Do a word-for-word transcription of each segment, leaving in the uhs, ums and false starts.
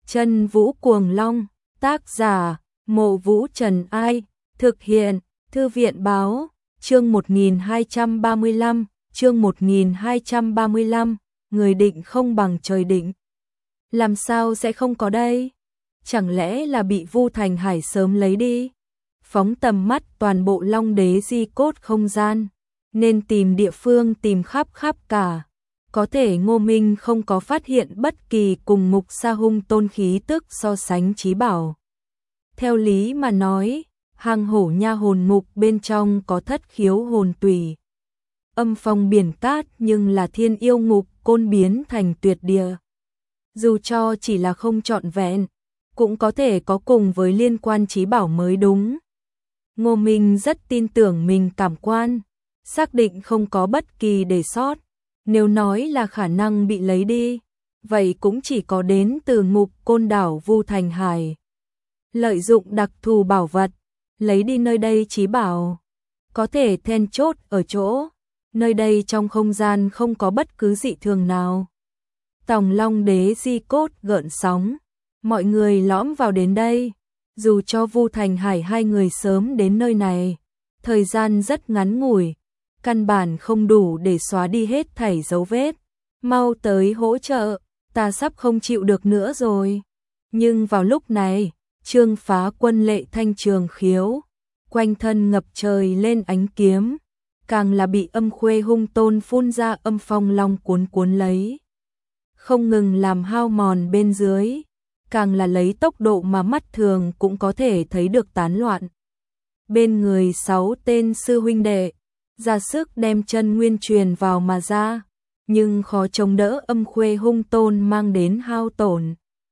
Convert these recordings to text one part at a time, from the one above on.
Chân Vũ Cuồng Long, tác giả, Mộ Vũ Trần Ai, thực hiện, Thư viện Báo, chương một nghìn hai trăm ba mươi lăm, chương một nghìn hai trăm ba mươi lăm, người định không bằng trời định. Làm sao sẽ không có đây? Chẳng lẽ là bị Vu Thành Hải sớm lấy đi? Phóng tầm mắt toàn bộ Long Đế di cốt không gian, nên tìm địa phương tìm khắp khắp cả. Có thể Ngô Minh không có phát hiện bất kỳ cùng Mục Sa Hung tôn khí tức so sánh chí bảo. Theo lý mà nói, hang hổ nha hồn mục bên trong có thất khiếu hồn tùy. Âm phong biển cát nhưng là thiên yêu ngục côn biến thành tuyệt địa. Dù cho chỉ là không trọn vẹn, cũng có thể có cùng với liên quan chí bảo mới đúng. Ngô Minh rất tin tưởng mình cảm quan, xác định không có bất kỳ để sót. Nếu nói là khả năng bị lấy đi, vậy cũng chỉ có đến từ ngục côn đảo Vu Thành Hải. Lợi dụng đặc thù bảo vật, lấy đi nơi đây chí bảo. Có thể then chốt ở chỗ, nơi đây trong không gian không có bất cứ dị thường nào. Tòng Long Đế di cốt gợn sóng, mọi người lõm vào đến đây. Dù cho Vu Thành Hải hai người sớm đến nơi này, thời gian rất ngắn ngủi, căn bản không đủ để xóa đi hết thảy dấu vết. Mau tới hỗ trợ, ta sắp không chịu được nữa rồi. Nhưng vào lúc này, Trương Phá Quân lệ thanh trường khiếu, quanh thân ngập trời lên ánh kiếm, càng là bị Âm Khuê Hung tôn phun ra âm phong long cuốn cuốn lấy. Không ngừng làm hao mòn bên dưới, càng là lấy tốc độ mà mắt thường cũng có thể thấy được tán loạn. Bên người sáu tên sư huynh đệ, ra sức đem chân nguyên truyền vào mà ra, nhưng khó chống đỡ Âm Khuê Hung tôn mang đến hao tổn.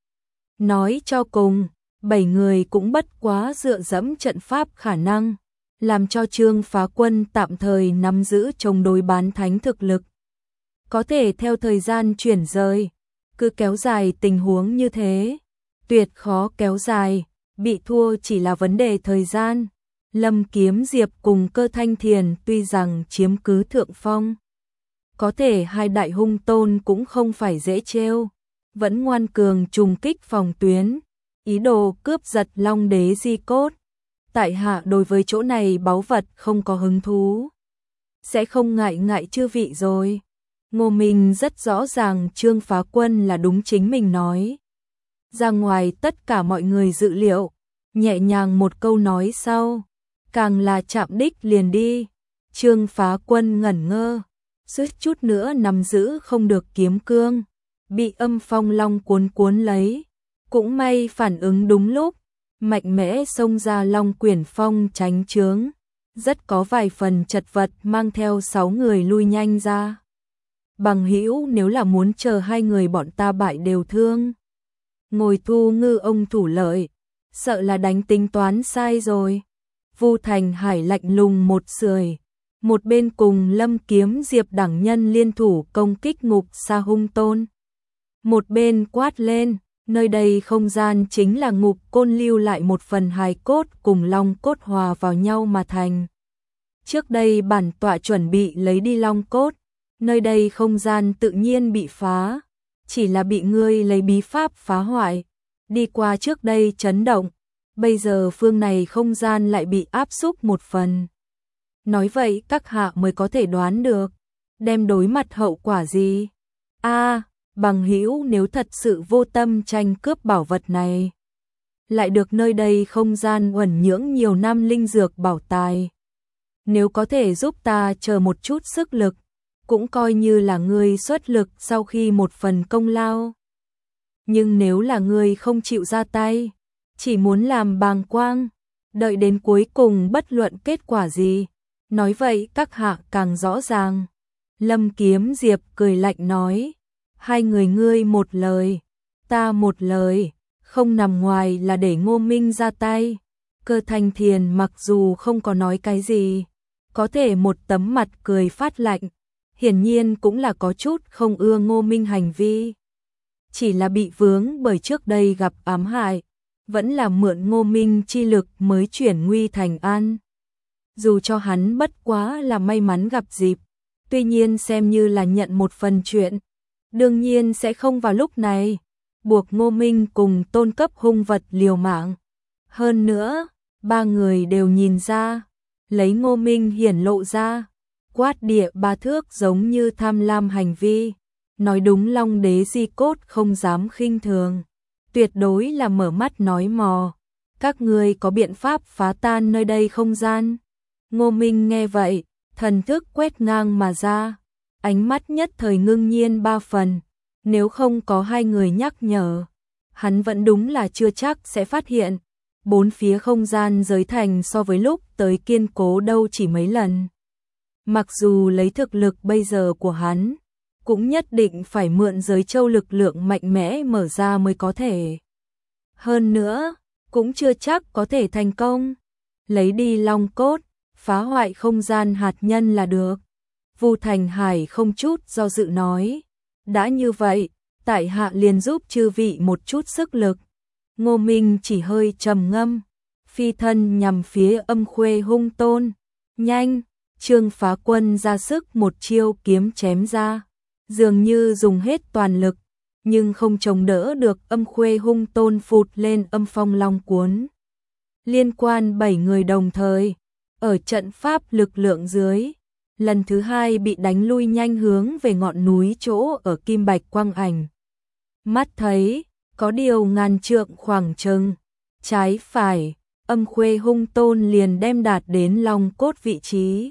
Nói cho cùng, bảy người cũng bất quá dựa dẫm trận pháp khả năng, làm cho Trương Phá Quân tạm thời nắm giữ chống đối bán thánh thực lực. Có thể theo thời gian chuyển rời, cứ kéo dài tình huống như thế, tuyệt khó kéo dài, bị thua chỉ là vấn đề thời gian. Lâm Kiếm Diệp cùng Cơ Thanh Thiền tuy rằng chiếm cứ thượng phong, có thể hai đại hung tôn cũng không phải dễ trêu, vẫn ngoan cường trùng kích phòng tuyến, ý đồ cướp giật Long Đế di cốt. Tại hạ đối với chỗ này báu vật không có hứng thú, sẽ không ngại ngại chư vị rồi. Ngô Minh rất rõ ràng Trương Phá Quân là đúng chính mình nói. Ra ngoài tất cả mọi người dự liệu, nhẹ nhàng một câu nói sau, càng là chạm đích liền đi. Trương Phá Quân ngẩn ngơ, suýt chút nữa nắm giữ không được kiếm cương, bị âm phong long cuốn cuốn lấy. Cũng may phản ứng đúng lúc, mạnh mẽ xông ra Long Quyển Phong tránh chướng, rất có vài phần chật vật mang theo sáu người lui nhanh ra. Bằng hữu, nếu là muốn chờ hai người bọn ta bại đều thương, ngồi thu ngư ông thủ lợi, sợ là đánh tính toán sai rồi. Vu Thành Hải lạnh lùng một sưởi, một bên cùng Lâm Kiếm Diệp đẳng nhân liên thủ công kích Ngục Sa Hung tôn, một bên quát lên, nơi đây không gian chính là ngục côn lưu lại một phần hài cốt cùng long cốt hòa vào nhau mà thành. Trước đây bản tọa chuẩn bị lấy đi long cốt, nơi đây không gian tự nhiên bị phá, chỉ là bị ngươi lấy bí pháp phá hoại. Đi qua trước đây chấn động, bây giờ phương này không gian lại bị áp xúc một phần. Nói vậy các hạ mới có thể đoán được, đem đối mặt hậu quả gì. A, bằng hữu, nếu thật sự vô tâm tranh cướp bảo vật này, lại được nơi đây không gian uẩn nhưỡng nhiều năm linh dược bảo tài, nếu có thể giúp ta chờ một chút sức lực, cũng coi như là ngươi xuất lực sau khi một phần công lao. Nhưng nếu là ngươi không chịu ra tay, chỉ muốn làm bàng quang, đợi đến cuối cùng bất luận kết quả gì, nói vậy các hạ càng rõ ràng. Lâm Kiếm Diệp cười lạnh nói, hai người ngươi một lời, ta một lời, không nằm ngoài là để Ngô Minh ra tay. Cơ Thanh Thiền mặc dù không có nói cái gì, có thể một tấm mặt cười phát lạnh, hiển nhiên cũng là có chút không ưa Ngô Minh hành vi. Chỉ là bị vướng bởi trước đây gặp ám hại, vẫn là mượn Ngô Minh chi lực mới chuyển nguy thành an. Dù cho hắn bất quá là may mắn gặp dịp, tuy nhiên xem như là nhận một phần chuyện, đương nhiên sẽ không vào lúc này. buộc Ngô Minh cùng tôn cấp hung vật liều mạng. Hơn nữa, ba người đều nhìn ra, lấy Ngô Minh hiển lộ ra, quát địa ba thước giống như tham lam hành vi. Nói đúng Long đế di cốt không dám khinh thường, tuyệt đối là mở mắt nói mò. Các ngươi có biện pháp phá tan nơi đây không gian? Ngô Minh nghe vậy, thần thức quét ngang mà ra, ánh mắt nhất thời ngưng nhiên ba phần. Nếu không có hai người nhắc nhở, hắn vẫn đúng là chưa chắc sẽ phát hiện. Bốn phía không gian giới thành so với lúc tới kiên cố đâu chỉ mấy lần. Mặc dù lấy thực lực bây giờ của hắn, cũng nhất định phải mượn giới châu lực lượng mạnh mẽ mở ra mới có thể. Hơn nữa, cũng chưa chắc có thể thành công. Lấy đi long cốt, phá hoại không gian hạt nhân là được. Vu Thành Hải không chút do dự nói. Đã như vậy, tại hạ liền giúp chư vị một chút sức lực. Ngô Minh chỉ hơi trầm ngâm, phi thân nhằm phía Âm Khuê Hung Tôn. Nhanh, Trương Phá Quân ra sức một chiêu kiếm chém ra, dường như dùng hết toàn lực, nhưng không chống đỡ được Âm Khuê Hung Tôn phụt lên âm phong long cuốn. Liên quan bảy người đồng thời, ở trận pháp lực lượng dưới, lần thứ hai bị đánh lui nhanh hướng về ngọn núi chỗ ở Kim Bạch Quang Ảnh. Mắt thấy, có điều ngàn trượng khoảng chừng, trái phải, Âm Khuê Hung Tôn liền đem đạt đến long cốt vị trí.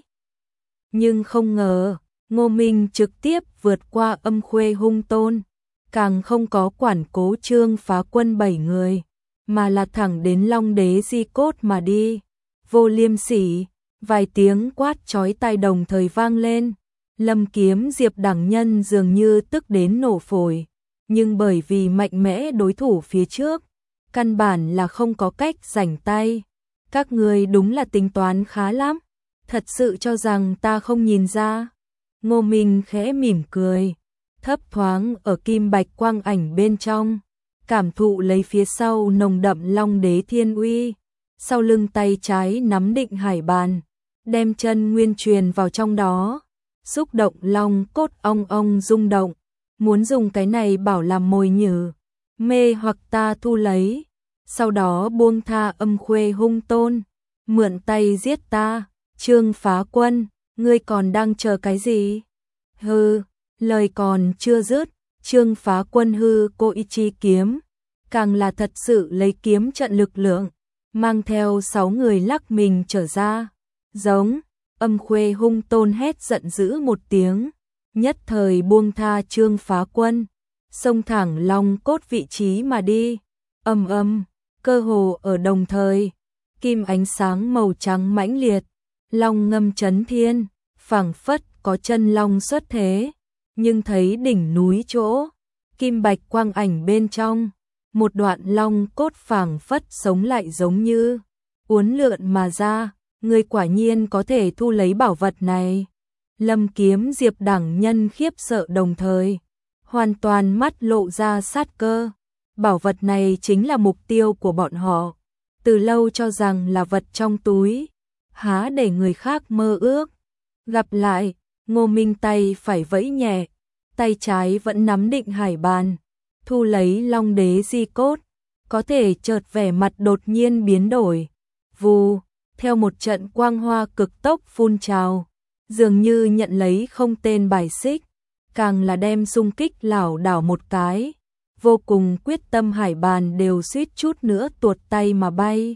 Nhưng không ngờ, Ngô Minh trực tiếp vượt qua Âm Khuê Hung Tôn, càng không có quản cố Trương Phá Quân bảy người, mà là thẳng đến Long Đế di cốt mà đi. Vô liêm sỉ, vài tiếng quát chói tai đồng thời vang lên. Lâm Kiếm Diệp đẳng nhân dường như tức đến nổ phổi, nhưng bởi vì mạnh mẽ đối thủ phía trước, căn bản là không có cách rảnh tay. Các người đúng là tính toán khá lắm, thật sự cho rằng ta không nhìn ra. Ngô Minh khẽ mỉm cười, thấp thoáng ở Kim Bạch Quang Ảnh bên trong, cảm thụ lấy phía sau nồng đậm Long Đế thiên uy. Sau lưng tay trái nắm định hải bàn, đem chân nguyên truyền vào trong đó, xúc động long cốt ong ong rung động, muốn dùng cái này bảo làm mồi nhử, mê hoặc ta thu lấy, sau đó buông tha Âm Khuê Hung Tôn, mượn tay giết ta. Trương Phá Quân, ngươi còn đang chờ cái gì? Hừ, lời còn chưa dứt, Trương Phá Quân hư cô y chi kiếm, càng là thật sự lấy kiếm trận lực lượng, mang theo sáu người lắc mình trở ra. Giống, Âm Khuê Hung Tôn hét giận dữ một tiếng, nhất thời buông tha Trương Phá Quân, xông thẳng long cốt vị trí mà đi. Ầm ầm, cơ hồ ở đồng thời, kim ánh sáng màu trắng mãnh liệt, long ngâm chấn thiên, phảng phất có chân long xuất thế, nhưng thấy đỉnh núi chỗ, Kim Bạch Quang Ảnh bên trong, một đoạn long cốt phảng phất sống lại giống như uốn lượn mà ra. Người quả nhiên có thể thu lấy bảo vật này. Lâm Kiếm Diệp đẳng nhân khiếp sợ đồng thời, hoàn toàn mắt lộ ra sát cơ. Bảo vật này chính là mục tiêu của bọn họ, từ lâu cho rằng là vật trong túi, há để người khác mơ ước. Gặp lại, Ngô Minh tay phải vẫy nhẹ, tay trái vẫn nắm định hải bàn, thu lấy Long Đế di cốt, có thể chợt vẻ mặt đột nhiên biến đổi. Vù, theo một trận quang hoa cực tốc phun trào, dường như nhận lấy không tên bài xích, càng là đem xung kích lảo đảo một cái, vô cùng quyết tâm hải bàn đều suýt chút nữa tuột tay mà bay.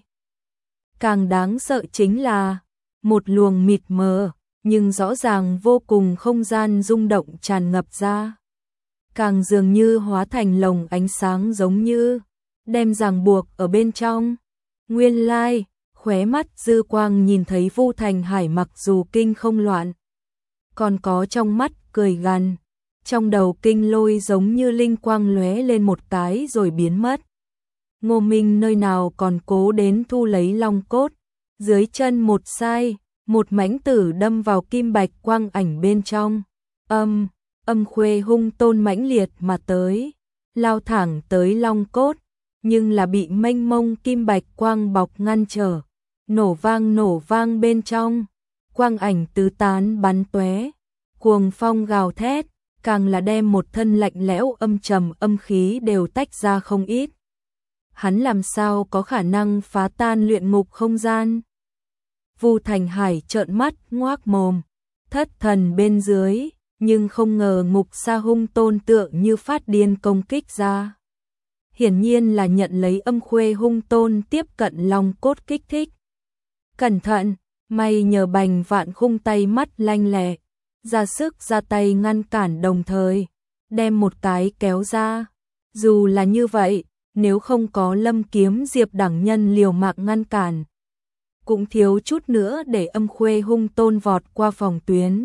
Càng đáng sợ chính là một luồng mịt mờ, nhưng rõ ràng vô cùng không gian rung động tràn ngập ra, càng dường như hóa thành lồng ánh sáng giống như đem ràng buộc ở bên trong. Nguyên lai, khóe mắt dư quang nhìn thấy Vu Thành Hải mặc dù kinh không loạn, còn có trong mắt cười gằn, trong đầu kinh lôi giống như linh quang lóe lên một cái rồi biến mất. Ngô Minh nơi nào còn cố đến thu lấy long cốt, dưới chân một sai, một mãnh tử đâm vào Kim Bạch Quang Ảnh bên trong. Âm, Âm Khuê Hung Tôn mãnh liệt mà tới, lao thẳng tới long cốt, nhưng là bị mênh mông Kim Bạch Quang bọc ngăn trở. Nổ vang nổ vang bên trong, quang ảnh tứ tán bắn tóe, cuồng phong gào thét, càng là đem một thân lạnh lẽo âm trầm âm khí đều tách ra không ít. Hắn làm sao có khả năng phá tan luyện ngục không gian? Vu Thành Hải trợn mắt, ngoác mồm, thất thần bên dưới, nhưng không ngờ ngục sa hung tôn tượng như phát điên công kích ra. Hiển nhiên là nhận lấy âm khuê hung tôn tiếp cận long cốt kích thích. Cẩn thận, may nhờ Bành Vạn Khung tay mắt lanh lẹ, ra sức ra tay ngăn cản đồng thời, đem một cái kéo ra. Dù là như vậy, nếu không có Lâm Kiếm Diệp đẳng nhân liều mạng ngăn cản, cũng thiếu chút nữa để âm khuê hung tôn vọt qua phòng tuyến.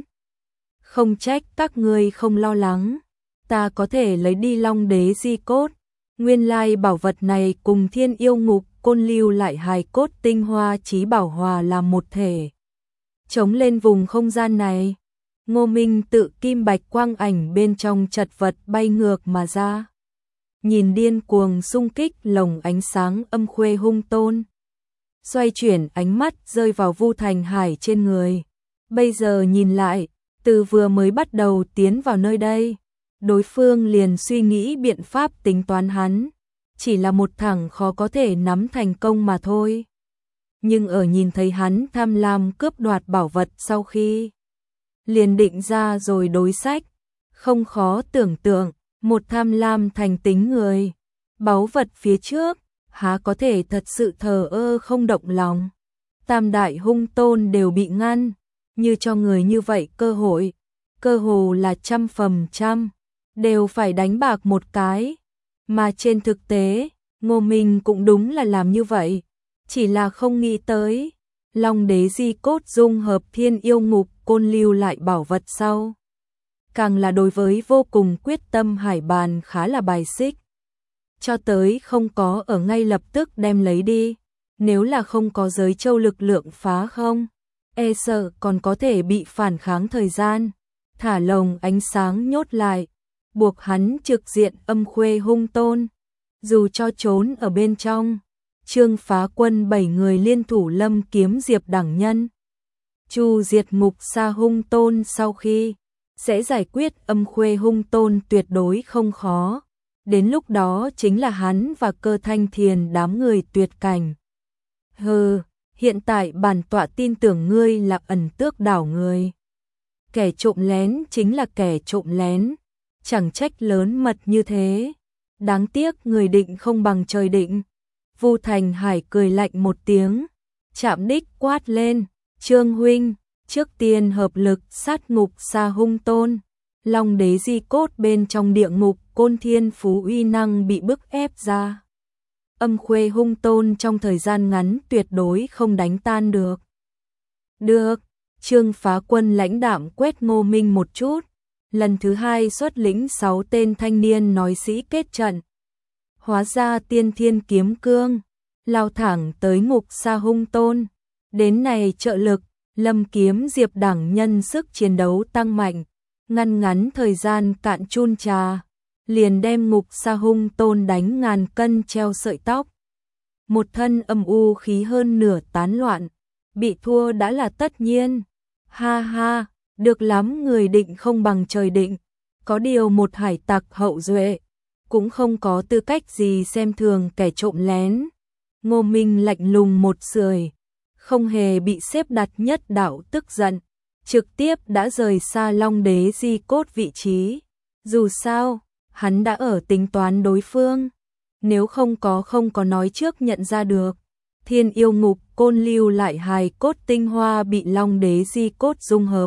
Không trách các ngươi không lo lắng, ta có thể lấy đi Long Đế di cốt. Nguyên lai bảo vật này cùng Thiên Yêu Ngục Côn lưu lại hài cốt tinh hoa chí bảo hòa làm một thể, chống lên vùng không gian này. Ngô Minh tự kim bạch quang ảnh bên trong chật vật bay ngược mà ra, nhìn điên cuồng xung kích lồng ánh sáng âm khuê hung tôn, xoay chuyển ánh mắt rơi vào Vu Thành Hải trên người. Bây giờ nhìn lại, từ vừa mới bắt đầu tiến vào nơi đây, đối phương liền suy nghĩ biện pháp tính toán hắn, chỉ là một thằng khó có thể nắm thành công mà thôi. Nhưng ở nhìn thấy hắn tham lam cướp đoạt bảo vật sau khi liền định ra rồi đối sách, không khó tưởng tượng, một tham lam thành tính người, báu vật phía trước, há có thể thật sự thờ ơ không động lòng. Tam đại hung tôn đều bị ngăn, như cho người như vậy cơ hội, cơ hồ là trăm phần trăm, đều phải đánh bạc một cái. Mà trên thực tế, Ngô Minh cũng đúng là làm như vậy, chỉ là không nghĩ tới, Long Đế di cốt dung hợp Thiên Yêu Ngục Côn lưu lại bảo vật sau, càng là đối với vô cùng quyết tâm Hải Bàn khá là bài xích. Cho tới không có ở ngay lập tức đem lấy đi, nếu là không có giới châu lực lượng phá không, e sợ còn có thể bị phản kháng thời gian, thả lồng ánh sáng nhốt lại, buộc hắn trực diện âm khuê hung tôn. Dù cho trốn ở bên trong, Trương Phá Quân bảy người liên thủ Lâm Kiếm Diệp đẳng nhân, chu diệt ngục sa hung tôn sau khi sẽ giải quyết âm khuê hung tôn tuyệt đối không khó. Đến lúc đó chính là hắn và Cơ Thanh Thiền đám người tuyệt cảnh. Hừ, hiện tại bản tọa tin tưởng ngươi là ẩn tước đảo người. Kẻ trộm lén chính là kẻ trộm lén, chẳng trách lớn mật như thế. Đáng tiếc người định không bằng trời định. Vu Thành Hải cười lạnh một tiếng, chạm đích quát lên, Trương huynh, trước tiên hợp lực sát ngục sa hung tôn. Long Đế di cốt bên trong địa ngục Côn thiên phú uy năng bị bức ép ra, âm khuê hung tôn trong thời gian ngắn tuyệt đối không đánh tan được. Được, Trương Phá Quân lãnh đạm quét Ngô Minh một chút, lần thứ hai xuất lĩnh sáu tên thanh niên nói sĩ kết trận, hóa ra tiên thiên kiếm cương, lao thẳng tới ngục sa hung tôn. Đến này trợ lực, Lâm Kiếm Diệp đẳng nhân sức chiến đấu tăng mạnh, ngăn ngắn thời gian cạn chun trà, liền đem ngục sa hung tôn đánh ngàn cân treo sợi tóc. Một thân âm u khí hơn nửa tán loạn, bị thua đã là tất nhiên. Ha ha, được lắm, người định không bằng trời định, có điều một hải tặc hậu duệ cũng không có tư cách gì xem thường kẻ trộm lén. Ngô Minh lạnh lùng một sưởi, không hề bị xếp đặt nhất đạo tức giận, trực tiếp đã rời xa Long Đế di cốt vị trí. Dù sao, hắn đã ở tính toán đối phương, nếu không có không có nói trước nhận ra được, Thiên Yêu Ngục Côn lưu lại hài cốt tinh hoa bị Long Đế di cốt dung hợp,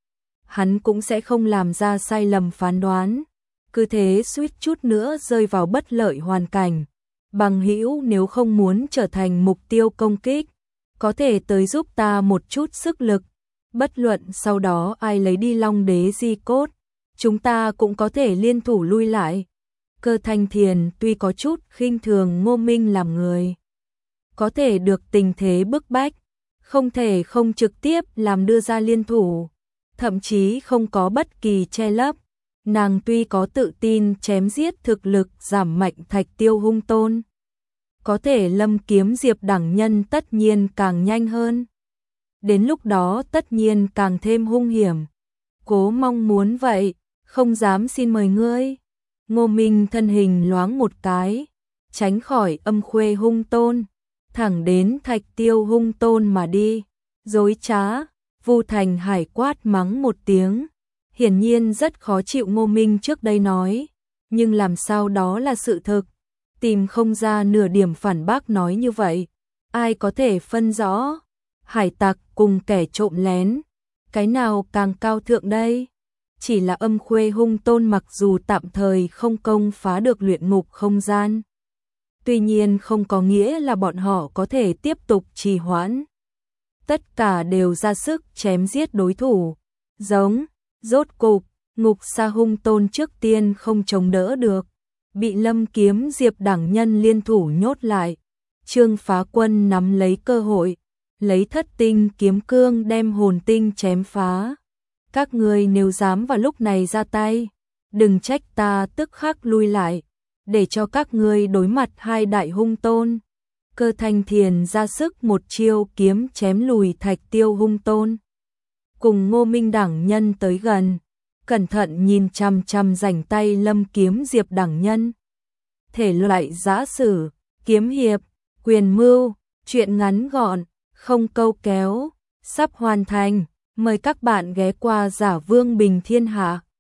hắn cũng sẽ không làm ra sai lầm phán đoán, cứ thế suýt chút nữa rơi vào bất lợi hoàn cảnh. Bằng hữu, nếu không muốn trở thành mục tiêu công kích, có thể tới giúp ta một chút sức lực, bất luận sau đó ai lấy đi Long Đế di cốt, chúng ta cũng có thể liên thủ lui lại. Cơ Thanh Thiền tuy có chút khinh thường Ngô Minh làm người, có thể được tình thế bức bách, không thể không trực tiếp làm đưa ra liên thủ, thậm chí không có bất kỳ che lấp. Nàng tuy có tự tin chém giết thực lực giảm mạnh Thạch Tiêu hung tôn, có thể Lâm Kiếm Diệp đẳng nhân tất nhiên càng nhanh hơn. Đến lúc đó tất nhiên càng thêm hung hiểm. Cố mong muốn vậy, Không dám xin mời ngươi. Ngô Minh thân hình loáng một cái, tránh khỏi Âm Khuê Hung Tôn, thẳng đến Thạch Tiêu Hung Tôn mà đi. Dối trá, Vu Thành Hải quát mắng một tiếng, hiển nhiên rất khó chịu Ngô Minh trước đây nói, nhưng làm sao đó là sự thực, tìm không ra nửa điểm phản bác nói như vậy. Ai có thể phân rõ hải tặc cùng kẻ trộm lén, cái nào càng cao thượng đây? Chỉ là Âm Khuê Hung Tôn mặc dù tạm thời không công phá được luyện ngục không gian, tuy nhiên không có nghĩa là bọn họ có thể tiếp tục trì hoãn. Tất cả đều ra sức chém giết đối thủ. Giống, rốt cục, Ngục Sa Hung Tôn trước tiên không chống đỡ được, bị Lâm Kiếm Diệp đẳng nhân liên thủ nhốt lại. Trương Phá Quân nắm lấy cơ hội, lấy thất tinh kiếm cương đem hồn tinh chém phá. Các ngươi nếu dám vào lúc này ra tay, đừng trách ta tức khắc lui lại, để cho các ngươi đối mặt hai đại hung tôn. Cơ Thanh Thiền ra sức một chiêu kiếm chém lùi Thạch Tiêu Hung Tôn. Cùng Ngô Minh đẳng nhân tới gần, cẩn thận nhìn chằm chằm rảnh tay Lâm Kiếm Diệp đẳng nhân. Thể loại giã sử, kiếm hiệp, quyền mưu, truyện ngắn gọn, không câu kéo, sắp hoàn thành. Mời các bạn ghé qua Giả Vương Bình Thiên Hạ.